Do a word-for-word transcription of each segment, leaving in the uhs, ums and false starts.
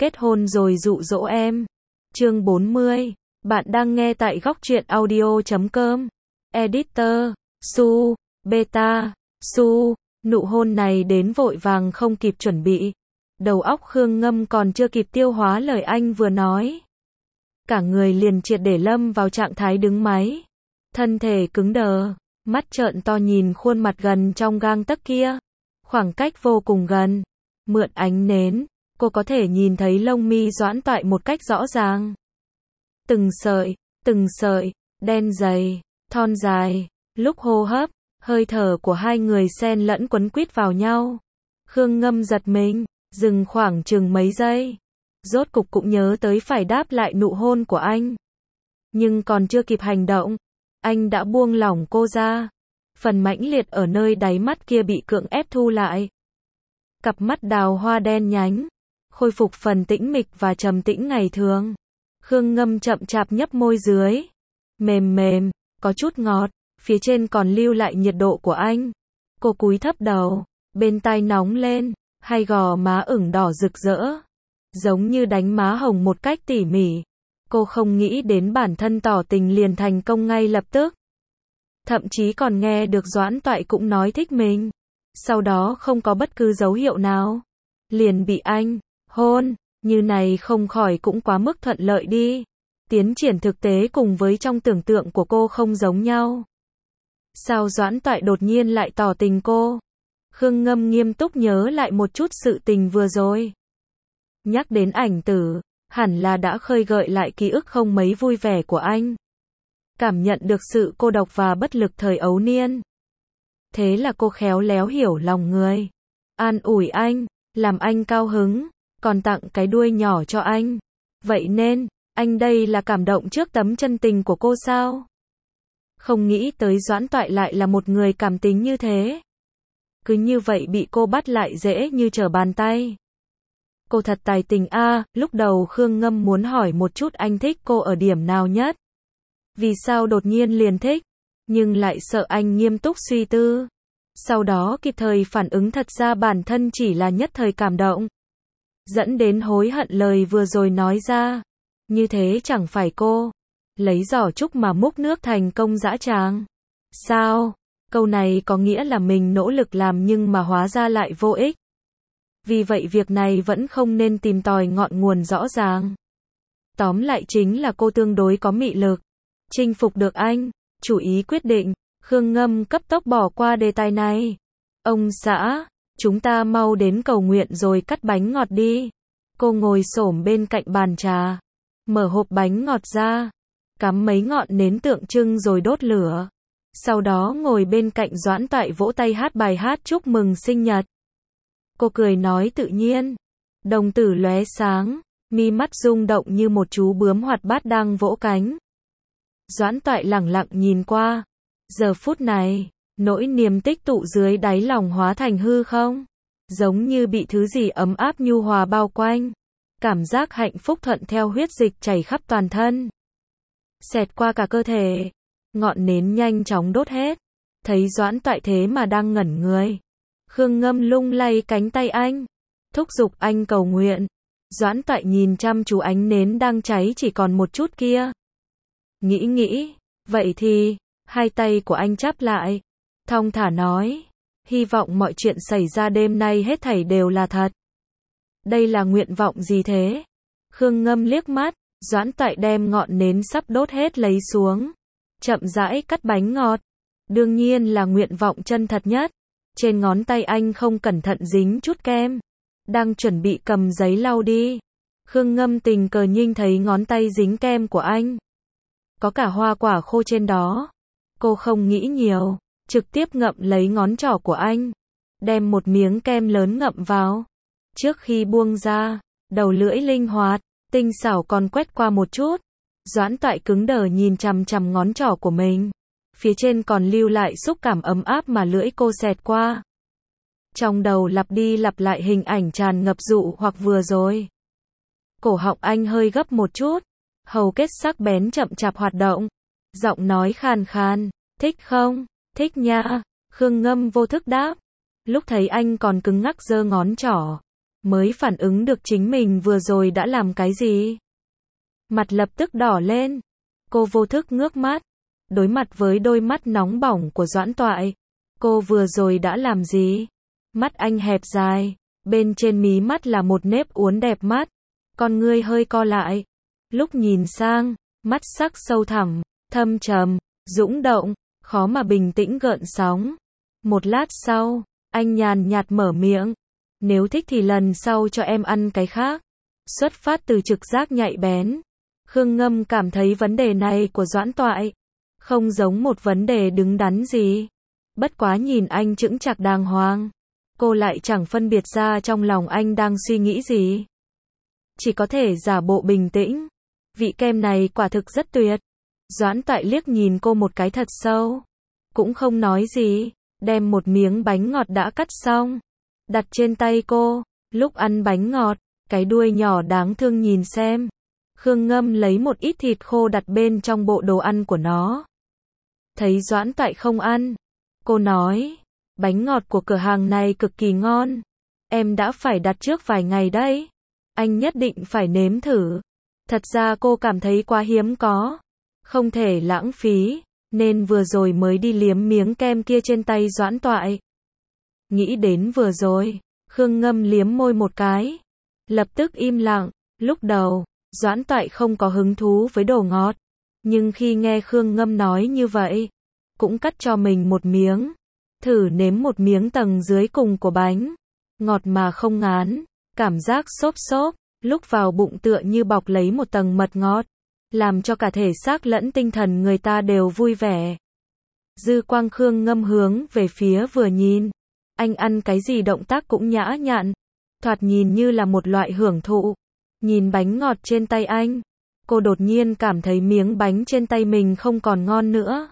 Kết hôn rồi dụ dỗ em. Chương bốn mươi. Bạn đang nghe tại góc truyện audio chấm com. Editor, Su, Beta, Su. Nụ hôn này đến vội vàng không kịp chuẩn bị. Đầu óc Khương Ngâm còn chưa kịp tiêu hóa lời anh vừa nói. Cả người liền triệt để lâm vào trạng thái đứng máy. Thân thể cứng đờ, mắt trợn to nhìn khuôn mặt gần trong gang tấc kia. Khoảng cách vô cùng gần. Mượn ánh nến, cô có thể nhìn thấy lông mi Doãn Toại một cách rõ ràng. Từng sợi, từng sợi, đen dày, thon dài, lúc hô hấp, hơi thở của hai người xen lẫn quấn quýt vào nhau. Khương Ngâm giật mình, dừng khoảng chừng mấy giây. Rốt cục cũng nhớ tới phải đáp lại nụ hôn của anh. Nhưng còn chưa kịp hành động, anh đã buông lỏng cô ra. Phần mãnh liệt ở nơi đáy mắt kia bị cưỡng ép thu lại. Cặp mắt đào hoa đen nhánh, khôi phục phần tĩnh mịch và trầm tĩnh ngày thường. Khương Ngâm chậm chạp nhấp môi dưới. Mềm mềm, có chút ngọt, phía trên còn lưu lại nhiệt độ của anh. Cô cúi thấp đầu, bên tai nóng lên, hai gò má ửng đỏ rực rỡ. Giống như đánh má hồng một cách tỉ mỉ. Cô không nghĩ đến bản thân tỏ tình liền thành công ngay lập tức. Thậm chí còn nghe được Doãn Toại cũng nói thích mình. Sau đó không có bất cứ dấu hiệu nào. Liền bị anh hôn, như này không khỏi cũng quá mức thuận lợi đi. Tiến triển thực tế cùng với trong tưởng tượng của cô không giống nhau. Sao Doãn Toại đột nhiên lại tỏ tình cô? Khương Ngâm nghiêm túc nhớ lại một chút sự tình vừa rồi. Nhắc đến ảnh tử, hẳn là đã khơi gợi lại ký ức không mấy vui vẻ của anh. Cảm nhận được sự cô độc và bất lực thời ấu niên. Thế là cô khéo léo hiểu lòng người. An ủi anh, làm anh cao hứng, còn tặng cái đuôi nhỏ cho anh. Vậy nên, anh đây là cảm động trước tấm chân tình của cô sao? Không nghĩ tới Doãn Toại lại là một người cảm tính như thế. Cứ như vậy bị cô bắt lại dễ như trở bàn tay. Cô thật tài tình a. À, lúc đầu Khương Ngâm muốn hỏi một chút anh thích cô ở điểm nào nhất. Vì sao đột nhiên liền thích, nhưng lại sợ anh nghiêm túc suy tư. Sau đó kịp thời phản ứng thật ra bản thân chỉ là nhất thời cảm động. Dẫn đến hối hận lời vừa rồi nói ra. Như thế chẳng phải cô lấy giỏ trúc mà múc nước thành công dã tràng. Sao? Câu này có nghĩa là mình nỗ lực làm nhưng mà hóa ra lại vô ích. Vì vậy việc này vẫn không nên tìm tòi ngọn nguồn rõ ràng. Tóm lại chính là cô tương đối có mị lực. Chinh phục được anh, chủ ý quyết định. Khương Ngâm cấp tốc bỏ qua đề tài này. Ông xã, chúng ta mau đến cầu nguyện rồi cắt bánh ngọt đi. Cô ngồi xổm bên cạnh bàn trà, mở hộp bánh ngọt ra, cắm mấy ngọn nến tượng trưng rồi đốt lửa. Sau đó ngồi bên cạnh Doãn Toại vỗ tay hát bài hát chúc mừng sinh nhật. Cô cười nói tự nhiên, đồng tử lóe sáng, mi mắt rung động như một chú bướm hoạt bát đang vỗ cánh. Doãn Toại lẳng lặng nhìn qua. Giờ phút này, nỗi niềm tích tụ dưới đáy lòng hóa thành hư không. Giống như bị thứ gì ấm áp nhu hòa bao quanh. Cảm giác hạnh phúc thuận theo huyết dịch chảy khắp toàn thân. Xẹt qua cả cơ thể. Ngọn nến nhanh chóng đốt hết. Thấy Doãn Toại thế mà đang ngẩn người. Khương Ngâm lung lay cánh tay anh. Thúc giục anh cầu nguyện. Doãn Toại nhìn chăm chú ánh nến đang cháy chỉ còn một chút kia. Nghĩ nghĩ, vậy thì, hai tay của anh chắp lại. Thong thả nói, hy vọng mọi chuyện xảy ra đêm nay hết thảy đều là thật. Đây là nguyện vọng gì thế? Khương Ngâm liếc mắt, Doãn Toại đem ngọn nến sắp đốt hết lấy xuống. Chậm rãi cắt bánh ngọt. Đương nhiên là nguyện vọng chân thật nhất. Trên ngón tay anh không cẩn thận dính chút kem. Đang chuẩn bị cầm giấy lau đi. Khương Ngâm tình cờ nhìn thấy ngón tay dính kem của anh. Có cả hoa quả khô trên đó. Cô không nghĩ nhiều, trực tiếp ngậm lấy ngón trỏ của anh. Đem một miếng kem lớn ngậm vào. Trước khi buông ra, đầu lưỡi linh hoạt, tinh xảo còn quét qua một chút. Doãn Toại cứng đờ nhìn chằm chằm ngón trỏ của mình. Phía trên còn lưu lại xúc cảm ấm áp mà lưỡi cô xẹt qua. Trong đầu lặp đi lặp lại hình ảnh tràn ngập dụ hoặc vừa rồi. Cổ họng anh hơi gấp một chút. Hầu kết sắc bén chậm chạp hoạt động. Giọng nói khàn khàn. Thích không? Thích nha. Khương Ngâm vô thức đáp. Lúc thấy anh còn cứng ngắc giơ ngón trỏ. mới phản ứng được chính mình vừa rồi đã làm cái gì. Mặt lập tức đỏ lên. Cô vô thức ngước mắt, đối mặt với đôi mắt nóng bỏng của Doãn Toại. Cô vừa rồi đã làm gì? Mắt anh hẹp dài, bên trên mí mắt là một nếp uốn đẹp mắt, con ngươi hơi co lại. Lúc nhìn sang, mắt sắc sâu thẳm, thâm trầm, dũng động, khó mà bình tĩnh gợn sóng. Một lát sau, anh nhàn nhạt mở miệng. Nếu thích thì lần sau cho em ăn cái khác. Xuất phát từ trực giác nhạy bén, Khương Ngâm cảm thấy vấn đề này của Doãn Toại không giống một vấn đề đứng đắn gì. Bất quá nhìn anh chững chạc đàng hoàng, cô lại chẳng phân biệt ra trong lòng anh đang suy nghĩ gì. Chỉ có thể giả bộ bình tĩnh. Vị kem này quả thực rất tuyệt. Doãn Toại liếc nhìn cô một cái thật sâu, cũng không nói gì, đem một miếng bánh ngọt đã cắt xong, đặt trên tay cô. Lúc ăn bánh ngọt, cái đuôi nhỏ đáng thương nhìn xem. Khương Ngâm lấy một ít thịt khô đặt bên trong bộ đồ ăn của nó. Thấy Doãn Toại không ăn, cô nói, bánh ngọt của cửa hàng này cực kỳ ngon. Em đã phải đặt trước vài ngày đấy. Anh nhất định phải nếm thử. Thật ra cô cảm thấy quá hiếm có, không thể lãng phí, nên vừa rồi mới đi liếm miếng kem kia trên tay Doãn Toại. Nghĩ đến vừa rồi, Khương Ngâm liếm môi một cái, lập tức im lặng. Lúc đầu, Doãn Toại không có hứng thú với đồ ngọt, nhưng khi nghe Khương Ngâm nói như vậy, cũng cắt cho mình một miếng, thử nếm một miếng tầng dưới cùng của bánh, ngọt mà không ngán, cảm giác xốp xốp, lúc vào bụng tựa như bọc lấy một tầng mật ngọt, làm cho cả thể xác lẫn tinh thần người ta đều vui vẻ. Dư quang Khương Ngâm hướng về phía vừa nhìn, anh ăn cái gì động tác cũng nhã nhặn, thoạt nhìn như là một loại hưởng thụ. Nhìn bánh ngọt trên tay anh, cô đột nhiên cảm thấy miếng bánh trên tay mình không còn ngon nữa.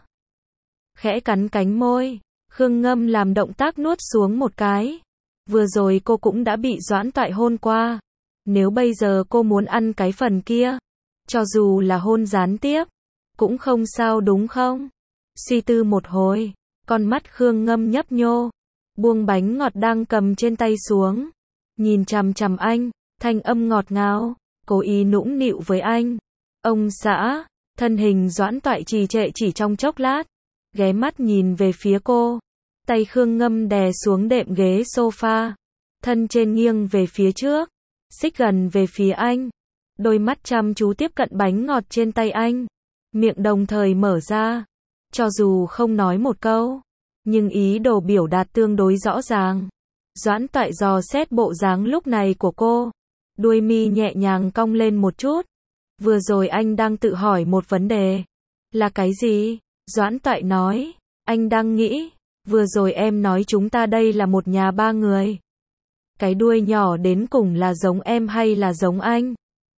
Khẽ cắn cánh môi, Khương Ngâm làm động tác nuốt xuống một cái. Vừa rồi cô cũng đã bị Doãn Toại hôn qua. Nếu bây giờ cô muốn ăn cái phần kia, cho dù là hôn gián tiếp, cũng không sao đúng không? Suy tư một hồi, con mắt Khương Ngâm nhấp nhô, buông bánh ngọt đang cầm trên tay xuống, nhìn chằm chằm anh, thanh âm ngọt ngào, cố ý nũng nịu với anh. Ông xã, thân hình Doãn Toại trì trệ chỉ trong chốc lát, ghé mắt nhìn về phía cô. Tay Khương Ngâm đè xuống đệm ghế sofa, thân trên nghiêng về phía trước, xích gần về phía anh, đôi mắt chăm chú tiếp cận bánh ngọt trên tay anh, miệng đồng thời mở ra, cho dù không nói một câu, nhưng ý đồ biểu đạt tương đối rõ ràng. Doãn Toại dò xét bộ dáng lúc này của cô, đuôi mi nhẹ nhàng cong lên một chút. Vừa rồi anh đang tự hỏi một vấn đề. Là cái gì? Doãn Toại nói, anh đang nghĩ, vừa rồi em nói chúng ta đây là một nhà ba người. Cái đuôi nhỏ đến cùng là giống em hay là giống anh?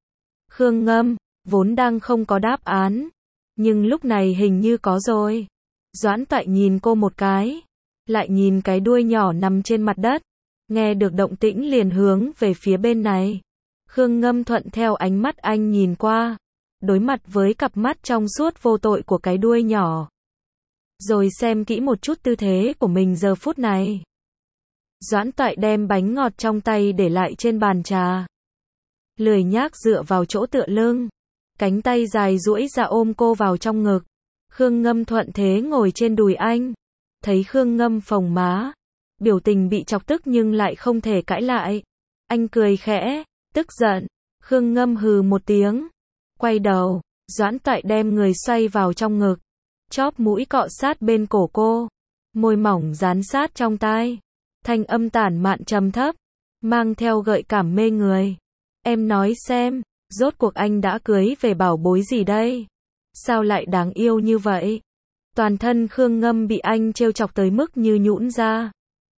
Khương Ngâm, vốn đang không có đáp án, nhưng lúc này hình như có rồi. Doãn Toại nhìn cô một cái, lại nhìn cái đuôi nhỏ nằm trên mặt đất, nghe được động tĩnh liền hướng về phía bên này. Khương Ngâm thuận theo ánh mắt anh nhìn qua, đối mặt với cặp mắt trong suốt vô tội của cái đuôi nhỏ. Rồi xem kỹ một chút tư thế của mình giờ phút này. Doãn Toại đem bánh ngọt trong tay để lại trên bàn trà. Lười nhác dựa vào chỗ tựa lưng, cánh tay dài duỗi ra ôm cô vào trong ngực. Khương Ngâm thuận thế ngồi trên đùi anh. Thấy Khương Ngâm phồng má, biểu tình bị chọc tức nhưng lại không thể cãi lại. Anh cười khẽ, tức giận. Khương Ngâm hừ một tiếng, quay đầu. Doãn Toại đem người xoay vào trong ngực, chóp mũi cọ sát bên cổ cô, môi mỏng dán sát trong tai, thanh âm tản mạn trầm thấp, mang theo gợi cảm mê người. Em nói xem, rốt cuộc anh đã cưới về bảo bối gì đây? Sao lại đáng yêu như vậy? Toàn thân Khương Ngâm bị anh trêu chọc tới mức như nhũn ra.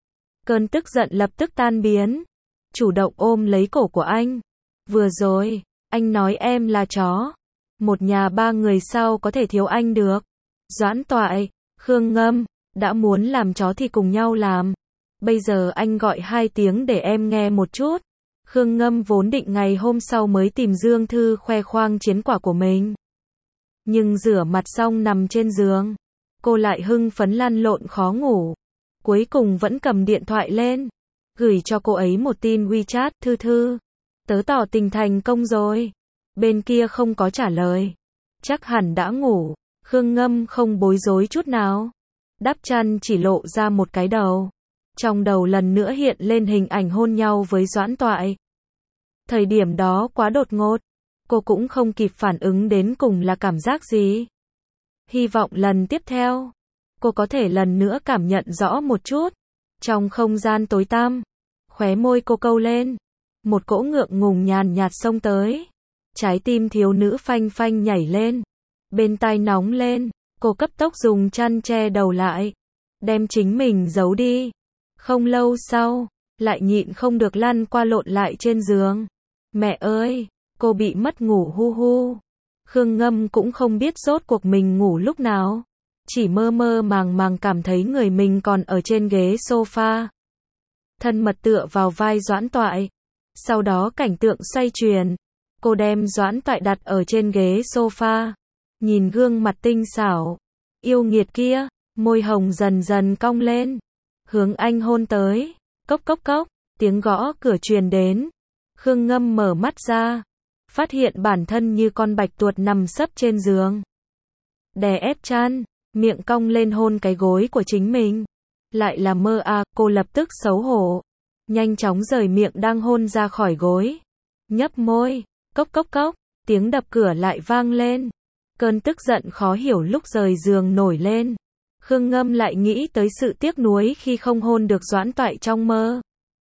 Cơn tức giận lập tức tan biến, chủ động ôm lấy cổ của anh. Vừa rồi, anh nói em là chó. Một nhà ba người sao có thể thiếu anh được? Doãn Toại, Khương Ngâm, đã muốn làm chó thì cùng nhau làm. Bây giờ anh gọi hai tiếng để em nghe một chút. Khương Ngâm vốn định ngày hôm sau mới tìm Dương Thư khoe khoang chiến quả của mình. Nhưng rửa mặt xong nằm trên giường, cô lại hưng phấn lăn lộn khó ngủ. Cuối cùng vẫn cầm điện thoại lên, gửi cho cô ấy một tin WeChat, thư thư. Tớ tỏ tình thành công rồi. Bên kia không có trả lời. Chắc hẳn đã ngủ. Khương Ngâm không bối rối chút nào. Đắp chăn chỉ lộ ra một cái đầu. Trong đầu lần nữa hiện lên hình ảnh hôn nhau với Doãn Toại. Thời điểm đó quá đột ngột. Cô cũng không kịp phản ứng đến cùng là cảm giác gì. Hy vọng lần tiếp theo, cô có thể lần nữa cảm nhận rõ một chút. Trong không gian tối tăm, khóe môi cô câu lên. Một cỗ ngượng ngùng nhàn nhạt xông tới. Trái tim thiếu nữ phanh phanh nhảy lên. Bên tai nóng lên, cô cấp tốc dùng chăn che đầu lại. Đem chính mình giấu đi. Không lâu sau, lại nhịn không được lăn qua lộn lại trên giường. Mẹ ơi, cô bị mất ngủ hu hu. Khương Ngâm cũng không biết rốt cuộc mình ngủ lúc nào. Chỉ mơ mơ màng màng cảm thấy người mình còn ở trên ghế sofa. Thân mật tựa vào vai Doãn Toại. Sau đó cảnh tượng xoay chuyển. Cô đem Doãn Toại đặt ở trên ghế sofa. Nhìn gương mặt tinh xảo, yêu nghiệt kia, môi hồng dần dần cong lên. Hướng anh hôn tới. Cốc cốc cốc, tiếng gõ cửa truyền đến. Khương Ngâm mở mắt ra. Phát hiện bản thân như con bạch tuộc nằm sấp trên giường. Đè ép chăn, miệng cong lên hôn cái gối của chính mình. Lại là mơ à, cô lập tức xấu hổ. Nhanh chóng rời miệng đang hôn ra khỏi gối. Nhấp môi, cốc cốc cốc, tiếng đập cửa lại vang lên. Cơn tức giận khó hiểu lúc rời giường nổi lên. Khương Ngâm lại nghĩ tới sự tiếc nuối khi không hôn được Doãn Toại trong mơ.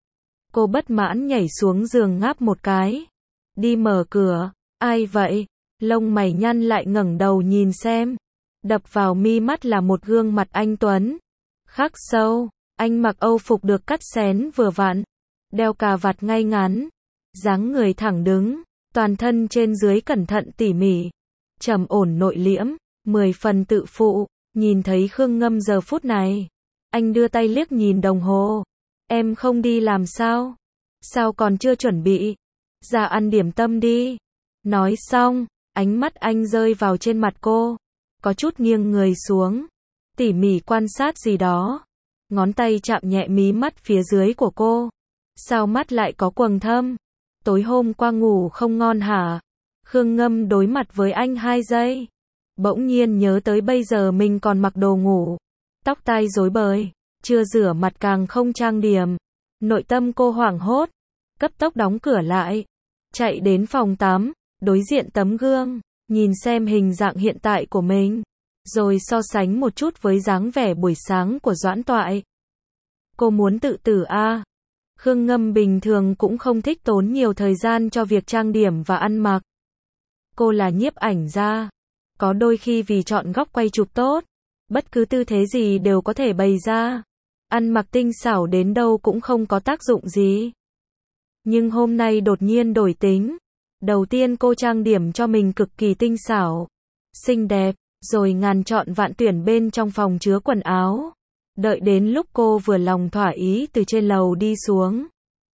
Cô bất mãn nhảy xuống giường ngáp một cái. Đi mở cửa. Ai vậy? Lông mày nhăn lại ngẩng đầu nhìn xem. Đập vào mi mắt là một gương mặt anh tuấn. Khắc sâu. Anh mặc âu phục được cắt xén vừa vặn. Đeo cà vạt ngay ngắn. Dáng người thẳng đứng. Toàn thân trên dưới cẩn thận tỉ mỉ. Trầm ổn nội liễm. Mười phần tự phụ. Nhìn thấy Khương Ngâm giờ phút này. Anh đưa tay liếc nhìn đồng hồ. Em không đi làm sao? Sao còn chưa chuẩn bị? Ra ăn điểm tâm đi. Nói xong, ánh mắt anh rơi vào trên mặt cô. Có chút nghiêng người xuống. Tỉ mỉ quan sát gì đó. Ngón tay chạm nhẹ mí mắt phía dưới của cô. Sao mắt lại có quầng thâm? Tối hôm qua ngủ không ngon hả? Khương Ngâm đối mặt với anh hai giây. Bỗng nhiên nhớ tới bây giờ mình còn mặc đồ ngủ. Tóc tai rối bời. Chưa rửa mặt càng không trang điểm. Nội tâm cô hoảng hốt. Cấp tốc đóng cửa lại. Chạy đến phòng tắm. Đối diện tấm gương. Nhìn xem hình dạng hiện tại của mình. Rồi so sánh một chút với dáng vẻ buổi sáng của Doãn Toại. Cô muốn tự tử à? Khương Ngâm bình thường cũng không thích tốn nhiều thời gian cho việc trang điểm và ăn mặc. Cô là nhiếp ảnh gia. Có đôi khi vì chọn góc quay chụp tốt. Bất cứ tư thế gì đều có thể bày ra. Ăn mặc tinh xảo đến đâu cũng không có tác dụng gì. Nhưng hôm nay đột nhiên đổi tính. Đầu tiên cô trang điểm cho mình cực kỳ tinh xảo, xinh đẹp, rồi ngàn chọn vạn tuyển bên trong phòng chứa quần áo. Đợi đến lúc cô vừa lòng thỏa ý từ trên lầu đi xuống.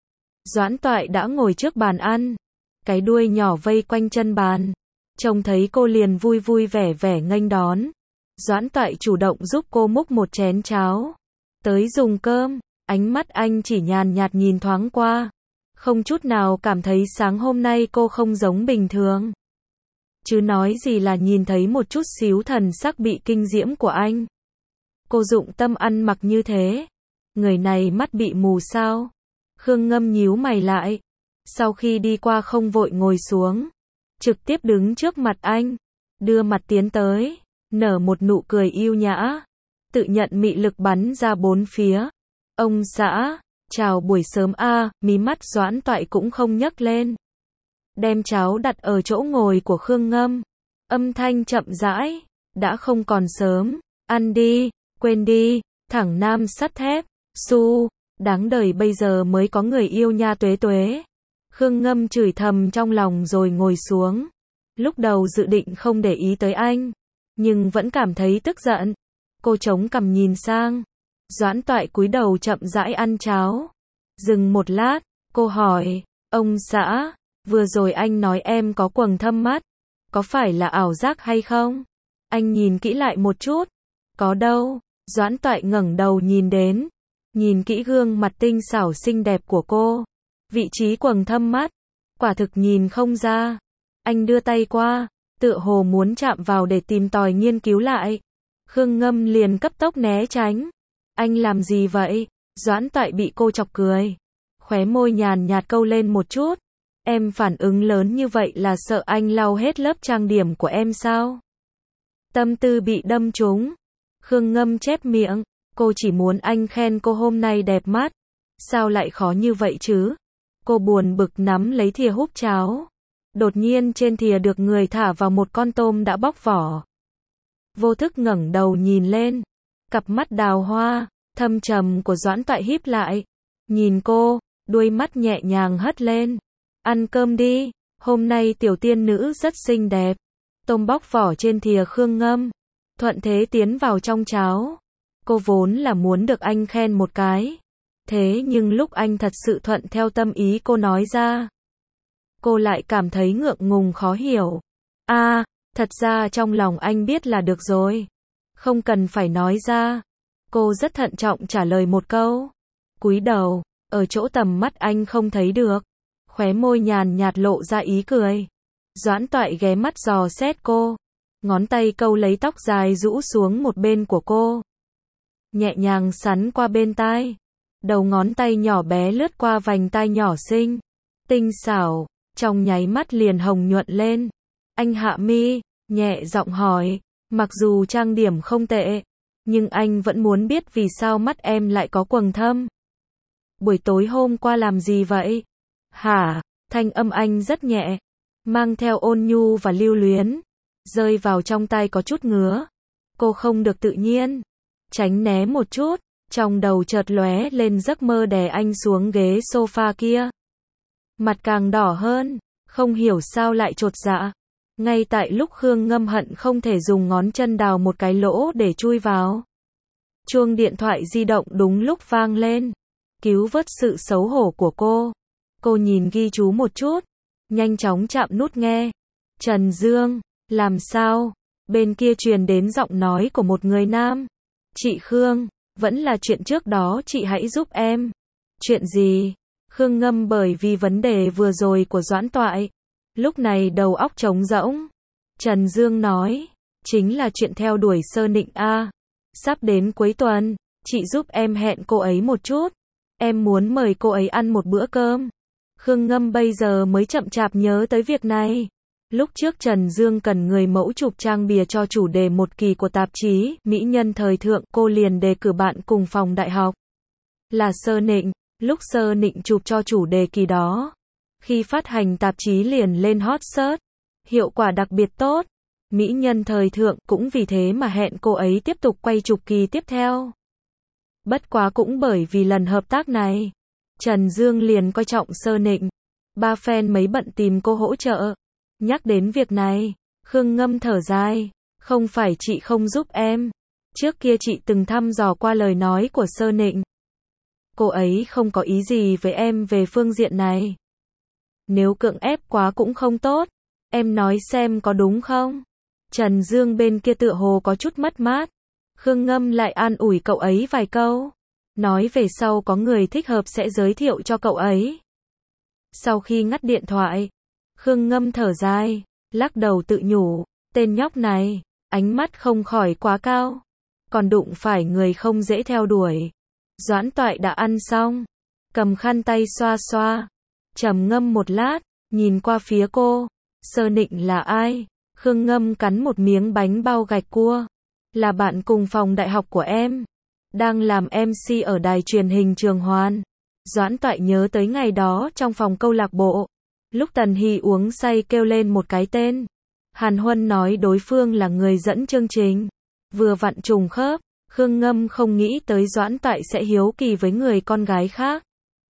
Doãn Toại đã ngồi trước bàn ăn. Cái đuôi nhỏ vây quanh chân bàn. Trông thấy cô liền vui vui vẻ vẻ nghênh đón. Doãn Toại chủ động giúp cô múc một chén cháo. Tới dùng cơm, ánh mắt anh chỉ nhàn nhạt nhìn thoáng qua. Không chút nào cảm thấy sáng hôm nay cô không giống bình thường. Chứ nói gì là nhìn thấy một chút xíu thần sắc bị kinh diễm của anh. Cô dụng tâm ăn mặc như thế. Người này mắt bị mù sao? Khương Ngâm nhíu mày lại. Sau khi đi qua không vội ngồi xuống. Trực tiếp đứng trước mặt anh. Đưa mặt tiến tới. Nở một nụ cười yêu nhã. Tự nhận mị lực bắn ra bốn phía. Ông xã, chào buổi sớm a, mí mắt Doãn Toại cũng không nhấc lên. Đem cháo đặt ở chỗ ngồi của Khương Ngâm. Âm thanh chậm rãi, đã không còn sớm, ăn đi, quên đi, thẳng nam sắt thép, su, đáng đời bây giờ mới có người yêu nha tuế tuế. Khương Ngâm chửi thầm trong lòng rồi ngồi xuống. Lúc đầu dự định không để ý tới anh, nhưng vẫn cảm thấy tức giận. Cô chống cằm nhìn sang. Doãn Toại cúi đầu chậm rãi ăn cháo. Dừng một lát, cô hỏi, ông xã, vừa rồi anh nói em có quầng thâm mắt, có phải là ảo giác hay không? Anh nhìn kỹ lại một chút. Có đâu. Doãn Toại ngẩng đầu nhìn đến. nhìn kỹ gương mặt tinh xảo xinh đẹp của cô. Vị trí quầng thâm mắt, quả thực nhìn không ra. Anh đưa tay qua, tựa hồ muốn chạm vào để tìm tòi nghiên cứu lại. Khương Ngâm liền cấp tốc né tránh. Anh làm gì vậy? Doãn Toại bị cô chọc cười. Khóe môi nhàn nhạt câu lên một chút. Em phản ứng lớn như vậy là sợ anh lau hết lớp trang điểm của em sao? Tâm tư bị đâm trúng. Khương Ngâm chép miệng. Cô chỉ muốn anh khen cô hôm nay đẹp mắt. Sao lại khó như vậy chứ? Cô buồn bực nắm lấy thìa húp cháo. Đột nhiên trên thìa được người thả vào một con tôm đã bóc vỏ. Vô thức ngẩng đầu nhìn lên. Cặp mắt đào hoa, thâm trầm của Doãn Toại híp lại. Nhìn cô, đuôi mắt nhẹ nhàng hất lên. Ăn cơm đi, hôm nay tiểu tiên nữ rất xinh đẹp. Tôm bóc vỏ trên thìa Khương Ngâm. Thuận thế tiến vào trong cháo. Cô vốn là muốn được anh khen một cái. Thế nhưng lúc anh thật sự thuận theo tâm ý cô nói ra, cô lại cảm thấy ngượng ngùng khó hiểu. À, thật ra trong lòng anh biết là được rồi. Không cần phải nói ra. Cô rất thận trọng trả lời một câu. Cúi đầu, ở chỗ tầm mắt anh không thấy được. Khóe môi nhàn nhạt lộ ra ý cười. Doãn Toại ghé mắt dò xét cô. Ngón tay câu lấy tóc dài rũ xuống một bên của cô. Nhẹ nhàng sắn qua bên tai. Đầu ngón tay nhỏ bé lướt qua vành tai nhỏ xinh. Tinh xảo, trong nháy mắt liền hồng nhuận lên. Anh hạ mi, nhẹ giọng hỏi. Mặc dù trang điểm không tệ, nhưng anh vẫn muốn biết vì sao mắt em lại có quầng thâm. Buổi tối hôm qua làm gì vậy? Hả? Thanh âm anh rất nhẹ, mang theo ôn nhu và lưu luyến. Rơi vào trong tai có chút ngứa. Cô không được tự nhiên. Tránh né một chút. Trong đầu chợt lóe lên giấc mơ đè anh xuống ghế sofa kia. Mặt càng đỏ hơn. Không hiểu sao lại chột dạ. Ngay tại lúc Khương Ngâm hận không thể dùng ngón chân đào một cái lỗ để chui vào. Chuông điện thoại di động đúng lúc vang lên. Cứu vớt sự xấu hổ của cô. Cô nhìn ghi chú một chút. Nhanh chóng chạm nút nghe. Trần Dương, làm sao? Bên kia truyền đến giọng nói của một người nam. Chị Khương, vẫn là chuyện trước đó chị hãy giúp em. Chuyện gì? Khương Ngâm bởi vì vấn đề vừa rồi của Doãn Toại. Lúc này đầu óc trống rỗng. Trần Dương nói, chính là chuyện theo đuổi Sơ Nịnh a. Sắp đến cuối tuần, chị giúp em hẹn cô ấy một chút. Em muốn mời cô ấy ăn một bữa cơm. Khương Ngâm bây giờ mới chậm chạp nhớ tới việc này. Lúc trước Trần Dương cần người mẫu chụp trang bìa cho chủ đề một kỳ của tạp chí Mỹ Nhân Thời Thượng, cô liền đề cử bạn cùng phòng đại học. Là Sơ Nịnh. Lúc Sơ Nịnh chụp cho chủ đề kỳ đó, khi phát hành tạp chí liền lên hot search, hiệu quả đặc biệt tốt. Mỹ Nhân Thời Thượng cũng vì thế mà hẹn cô ấy tiếp tục quay chụp kỳ tiếp theo. Bất quá cũng bởi vì lần hợp tác này, Trần Dương liền coi trọng Sơ Nịnh. Ba fan mấy bận tìm cô hỗ trợ. Nhắc đến việc này, Khương Ngâm thở dài. Không phải chị không giúp em. Trước kia chị từng thăm dò qua lời nói của Sơ Nịnh. Cô ấy không có ý gì với em về phương diện này. Nếu cưỡng ép quá cũng không tốt. Em nói xem có đúng không? Trần Dương bên kia tựa hồ có chút mất mát. Khương Ngâm lại an ủi cậu ấy vài câu. Nói về sau có người thích hợp sẽ giới thiệu cho cậu ấy. Sau khi ngắt điện thoại, Khương Ngâm thở dài, lắc đầu tự nhủ. Tên nhóc này, ánh mắt không khỏi quá cao. Còn đụng phải người không dễ theo đuổi. Doãn Toại đã ăn xong. Cầm khăn tay xoa xoa. Trầm ngâm một lát, nhìn qua phía cô. Sơ Nịnh là ai? Khương Ngâm cắn một miếng bánh bao gạch cua. Là bạn cùng phòng đại học của em. Đang làm em xê ở đài truyền hình Trường Hoàn. Doãn Toại nhớ tới ngày đó trong phòng câu lạc bộ. Lúc Tần Hy uống say kêu lên một cái tên. Hàn Huân nói đối phương là người dẫn chương trình. Vừa vặn trùng khớp. Khương Ngâm không nghĩ tới Doãn Toại sẽ hiếu kỳ với người con gái khác.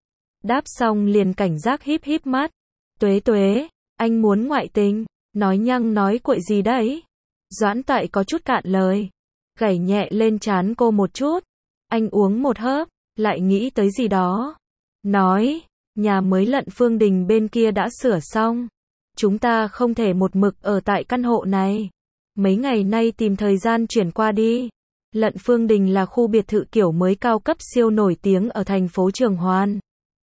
Đáp xong liền cảnh giác híp híp mắt. Tuế tuế, anh muốn ngoại tình. Nói nhăng nói cuội gì đấy? Doãn Toại có chút cạn lời. Gảy nhẹ lên trán cô một chút. Anh uống một hớp, lại nghĩ tới gì đó. Nói, nhà mới Lận Phương Đình bên kia đã sửa xong. Chúng ta không thể một mực ở tại căn hộ này. Mấy ngày nay tìm thời gian chuyển qua đi. Lận Phương Đình là khu biệt thự kiểu mới cao cấp siêu nổi tiếng ở thành phố Trường Hoan.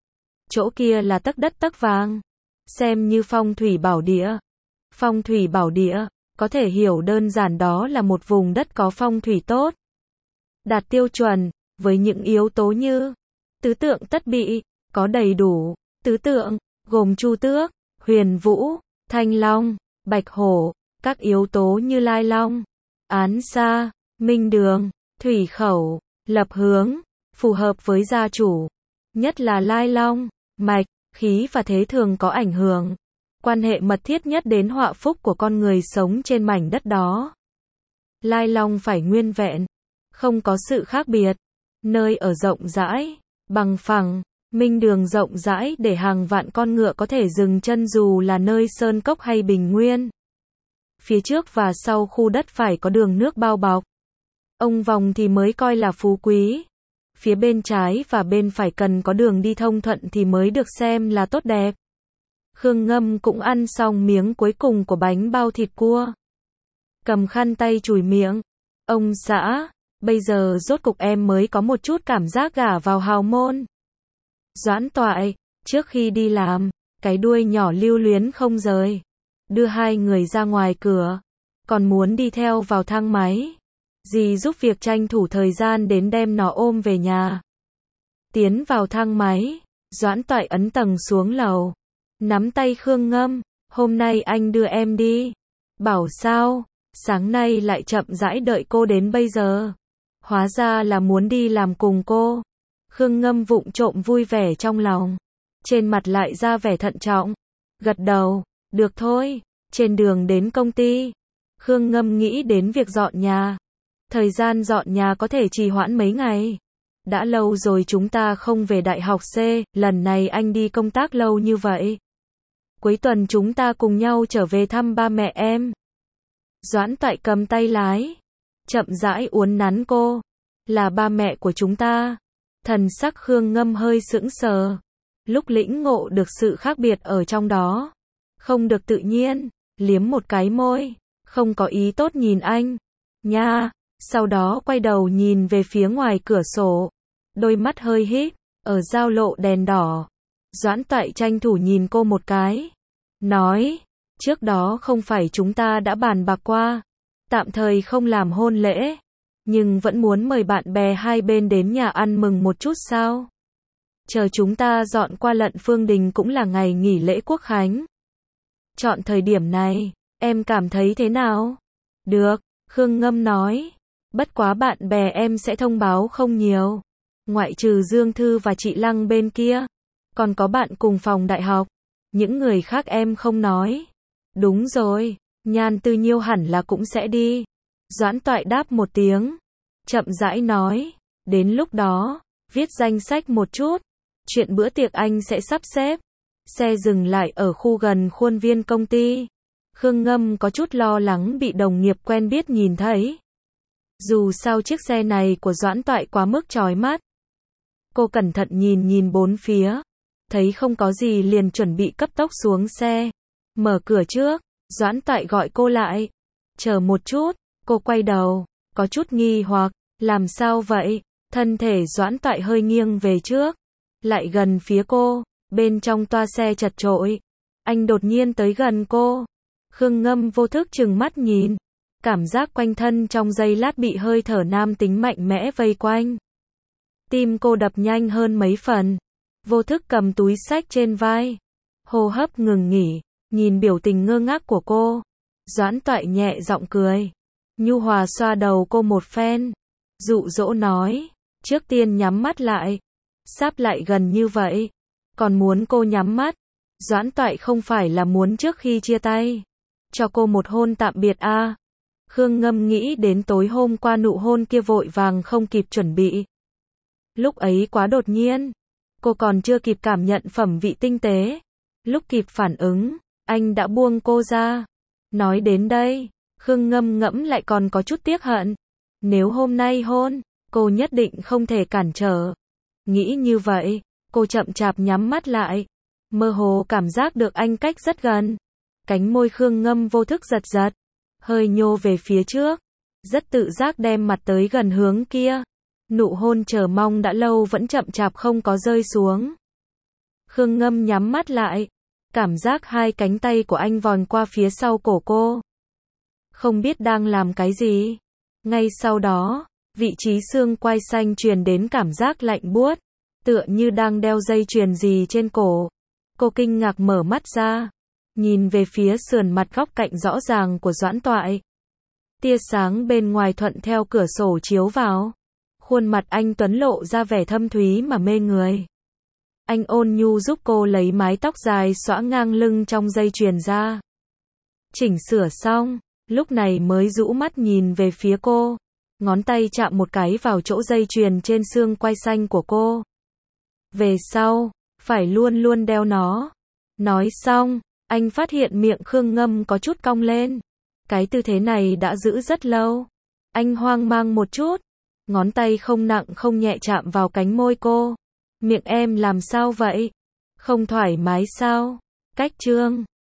Chỗ kia là tấc đất tấc vàng. Xem như phong thủy bảo địa. Phong thủy bảo địa, có thể hiểu đơn giản đó là một vùng đất có phong thủy tốt. Đạt tiêu chuẩn, với những yếu tố như tứ tượng tất bị, có đầy đủ, tứ tượng, gồm Chu Tước, Huyền Vũ, Thanh Long, Bạch Hổ, các yếu tố như Lai Long, Án Sa, Minh Đường, Thủy Khẩu, Lập Hướng, phù hợp với gia chủ. Nhất là Lai Long, mạch, khí và thế thường có ảnh hưởng, quan hệ mật thiết nhất đến họa phúc của con người sống trên mảnh đất đó. Lai Long phải nguyên vẹn, không có sự khác biệt. Nơi ở rộng rãi, bằng phẳng, Minh Đường rộng rãi để hàng vạn con ngựa có thể dừng chân dù là nơi sơn cốc hay bình nguyên. Phía trước và sau khu đất phải có đường nước bao bọc. Ông vòng thì mới coi là phú quý. Phía bên trái và bên phải cần có đường đi thông thuận thì mới được xem là tốt đẹp. Khương Ngâm cũng ăn xong miếng cuối cùng của bánh bao thịt cua. Cầm khăn tay chùi miệng. Ông xã, bây giờ rốt cục em mới có một chút cảm giác gả vào hào môn. Doãn Toại, trước khi đi làm, cái đuôi nhỏ lưu luyến không rời. Đưa hai người ra ngoài cửa. Còn muốn đi theo vào thang máy. Dì giúp việc tranh thủ thời gian đến đem nó ôm về nhà. Tiến vào thang máy, Doãn Toại ấn tầng xuống lầu. Nắm tay Khương Ngâm, hôm nay anh đưa em đi. Bảo sao, sáng nay lại chậm rãi đợi cô đến bây giờ. Hóa ra là muốn đi làm cùng cô. Khương Ngâm vụng trộm vui vẻ trong lòng. Trên mặt lại ra vẻ thận trọng. Gật đầu, được thôi. Trên đường đến công ty, Khương Ngâm nghĩ đến việc dọn nhà. Thời gian dọn nhà có thể trì hoãn mấy ngày. Đã lâu rồi chúng ta không về đại học C, lần này anh đi công tác lâu như vậy. Cuối tuần chúng ta cùng nhau trở về thăm ba mẹ em. Doãn Toại cầm tay lái, chậm rãi uốn nắn cô. Là ba mẹ của chúng ta. Thần sắc Khương Ngâm hơi sững sờ. Lúc lĩnh ngộ được sự khác biệt ở trong đó. Không được tự nhiên, liếm một cái môi. Không có ý tốt nhìn anh. Nha. Sau đó quay đầu nhìn về phía ngoài cửa sổ. Đôi mắt hơi híp, ở giao lộ đèn đỏ. Doãn Toại tranh thủ nhìn cô một cái. Nói, trước đó không phải chúng ta đã bàn bạc qua. Tạm thời không làm hôn lễ. Nhưng vẫn muốn mời bạn bè hai bên đến nhà ăn mừng một chút sao? Chờ chúng ta dọn qua Lận Phương Đình cũng là ngày nghỉ lễ Quốc Khánh. Chọn thời điểm này, em cảm thấy thế nào? Được, Khương Ngâm nói. Bất quá bạn bè em sẽ thông báo không nhiều. Ngoại trừ Dương Thư và chị Lăng bên kia. Còn có bạn cùng phòng đại học. Những người khác em không nói. Đúng rồi, Nhan Tư Nhiêu hẳn là cũng sẽ đi. Doãn Toại đáp một tiếng. Chậm rãi nói. Đến lúc đó, viết danh sách một chút. Chuyện bữa tiệc anh sẽ sắp xếp. Xe dừng lại ở khu gần khuôn viên công ty. Khương Ngâm có chút lo lắng bị đồng nghiệp quen biết nhìn thấy. Dù sao chiếc xe này của Doãn Toại quá mức chói mắt. Cô cẩn thận nhìn nhìn bốn phía. Thấy không có gì liền chuẩn bị cấp tốc xuống xe. Mở cửa trước, Doãn Toại gọi cô lại. Chờ một chút, cô quay đầu, có chút nghi hoặc, làm sao vậy? Thân thể Doãn Toại hơi nghiêng về trước, lại gần phía cô, bên trong toa xe chật chội. Anh đột nhiên tới gần cô. Khương Ngâm vô thức trừng mắt nhìn. Cảm giác quanh thân trong giây lát bị hơi thở nam tính mạnh mẽ vây quanh. Tim cô đập nhanh hơn mấy phần. Vô thức cầm túi xách trên vai. Hô hấp ngừng nghỉ, nhìn biểu tình ngơ ngác của cô. Doãn Toại nhẹ giọng cười. Nhu hòa xoa đầu cô một phen. Dụ dỗ nói. Trước tiên nhắm mắt lại. Sắp lại gần như vậy. Còn muốn cô nhắm mắt. Doãn Toại không phải là muốn trước khi chia tay. Cho cô một hôn tạm biệt a à. Khương Ngâm nghĩ đến tối hôm qua nụ hôn kia vội vàng không kịp chuẩn bị. Lúc ấy quá đột nhiên. Cô còn chưa kịp cảm nhận phẩm vị tinh tế. Lúc kịp phản ứng, anh đã buông cô ra. Nói đến đây, Khương Ngâm ngẫm lại còn có chút tiếc hận. Nếu hôm nay hôn, cô nhất định không thể cản trở. Nghĩ như vậy, cô chậm chạp nhắm mắt lại. Mơ hồ cảm giác được anh cách rất gần. Cánh môi Khương Ngâm vô thức giật giật. Hơi nhô về phía trước. rất tự giác đem mặt tới gần hướng kia. Nụ hôn chờ mong đã lâu vẫn chậm chạp không có rơi xuống. Khương Ngâm nhắm mắt lại, cảm giác hai cánh tay của anh vòn qua phía sau cổ cô. Không biết đang làm cái gì. Ngay sau đó, vị trí xương quai xanh truyền đến cảm giác lạnh buốt, tựa như đang đeo dây chuyền gì trên cổ. Cô kinh ngạc mở mắt ra, nhìn về phía sườn mặt góc cạnh rõ ràng của Doãn Toại. Tia sáng bên ngoài thuận theo cửa sổ chiếu vào. Khuôn mặt anh tuấn lộ ra vẻ thâm thúy mà mê người. Anh ôn nhu giúp cô lấy mái tóc dài xõa ngang lưng trong dây chuyền ra. Chỉnh sửa xong, lúc này mới rũ mắt nhìn về phía cô. Ngón tay chạm một cái vào chỗ dây chuyền trên xương quai xanh của cô. Về sau, phải luôn luôn đeo nó. Nói xong, anh phát hiện miệng Khương Ngâm có chút cong lên. Cái tư thế này đã giữ rất lâu. Anh hoang mang một chút. Ngón tay không nặng không nhẹ chạm vào cánh môi cô. Miệng em làm sao vậy? Không thoải mái sao? Cách trương.